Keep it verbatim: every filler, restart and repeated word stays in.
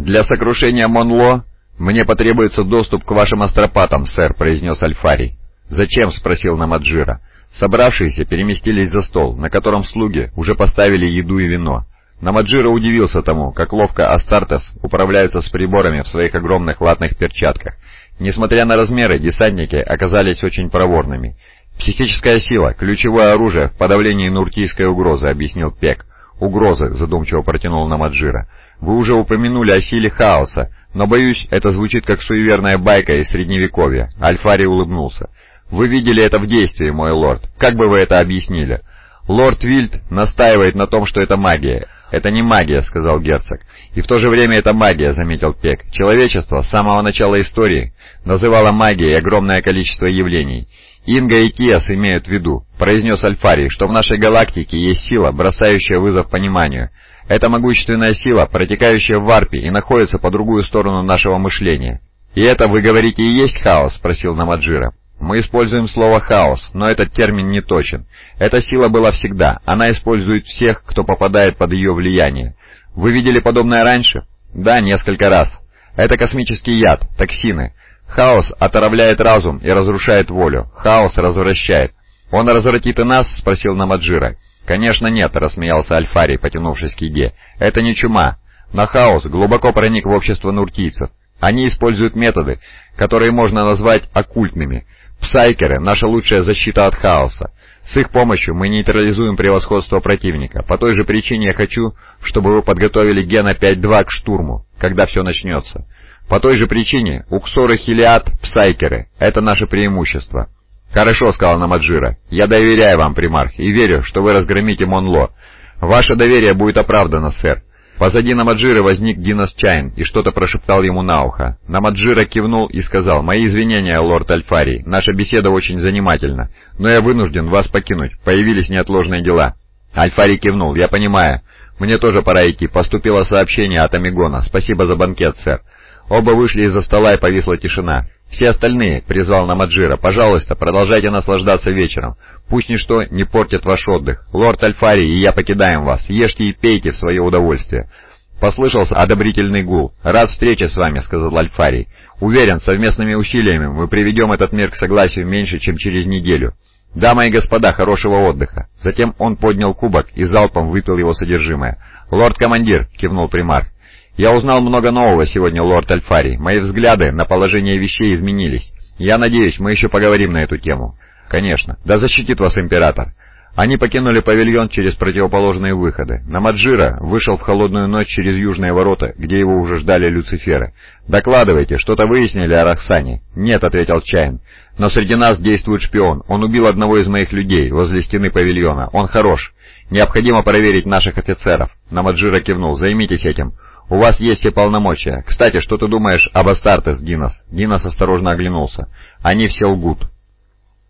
«Для сокрушения Монло мне потребуется доступ к вашим астропатам, сэр», — произнес Альфарий. «Зачем?» — спросил Намаджира. Собравшиеся переместились за стол, на котором слуги уже поставили еду и вино. Намаджира удивился тому, как ловко Астартес управляются с приборами в своих огромных латных перчатках. Несмотря на размеры, десантники оказались очень проворными. «Психическая сила — ключевое оружие в подавлении нуртийской угрозы», — объяснил Пек. «Угрозы», — задумчиво протянул Намаджира. «Вы уже упомянули о силе хаоса, но, боюсь, это звучит как суеверная байка из Средневековья». Альфарий улыбнулся. «Вы видели это в действии, мой лорд. Как бы вы это объяснили?» «Лорд Вильд настаивает на том, что это магия». «Это не магия», — сказал герцог. «И в то же время это магия», — заметил Пек. «Человечество с самого начала истории называло магией огромное количество явлений. Инга и Тиас имеют в виду», — произнес Альфарий, «что в нашей галактике есть сила, бросающая вызов пониманию. Это могущественная сила, протекающая в варпе и находится по другую сторону нашего мышления». «И это, вы говорите, и есть хаос?» — спросил Намаджира. «Мы используем слово «хаос», но этот термин не точен. Эта сила была всегда, она использует всех, кто попадает под ее влияние. Вы видели подобное раньше?» «Да, несколько раз. Это космический яд, токсины. Хаос отравляет разум и разрушает волю. Хаос развращает». «Он развратит и нас?» — спросил Намаджира. «Конечно нет», — рассмеялся Альфарий, потянувшись к еде. «Это не чума. Но хаос глубоко проник в общество нуртийцев. Они используют методы, которые можно назвать оккультными. Псайкеры — наша лучшая защита от хаоса. С их помощью мы нейтрализуем превосходство противника. По той же причине я хочу, чтобы вы подготовили Гена пять два к штурму, когда все начнется. По той же причине Уксор и Хелиад — псайкеры. Это наше преимущество». «Хорошо», — сказал Намаджира. «Я доверяю вам, примарх, и верю, что вы разгромите Монло. Ваше доверие будет оправдано, сэр». Позади Намаджира возник Динос Чайн и что-то прошептал ему на ухо. Намаджира кивнул и сказал: «Мои извинения, лорд Альфарий, наша беседа очень занимательна, но я вынужден вас покинуть, появились неотложные дела». Альфарий кивнул: «Я понимаю. Мне тоже пора идти, поступило сообщение от Амигона. Спасибо за банкет, сэр». Оба вышли из-за стола и повисла тишина. «Все остальные», — призвал Намаджира, — «пожалуйста, продолжайте наслаждаться вечером. Пусть ничто не портит ваш отдых. Лорд Альфарий и я покидаем вас. Ешьте и пейте в свое удовольствие». Послышался одобрительный гул. «Рад встрече с вами», — сказал Альфарий. «Уверен, совместными усилиями мы приведем этот мир к согласию меньше, чем через неделю. Дамы и господа, хорошего отдыха». Затем он поднял кубок и залпом выпил его содержимое. «Лорд-командир», — кивнул примарх, — «я узнал много нового сегодня, лорд Альфарий. Мои взгляды на положение вещей изменились. Я надеюсь, мы еще поговорим на эту тему». «Конечно. Да защитит вас император». Они покинули павильон через противоположные выходы. Намаджира вышел в холодную ночь через южные ворота, где его уже ждали Люциферы. «Докладывайте, что-то выяснили о Рахсане?» «Нет», — ответил Чайн. «Но среди нас действует шпион. Он убил одного из моих людей возле стены павильона. Он хорош. Необходимо проверить наших офицеров». Намаджира кивнул: «Займитесь этим. У вас есть все полномочия. Кстати, что ты думаешь об Астартес, Динос?» Динос осторожно оглянулся. «Они все лгут».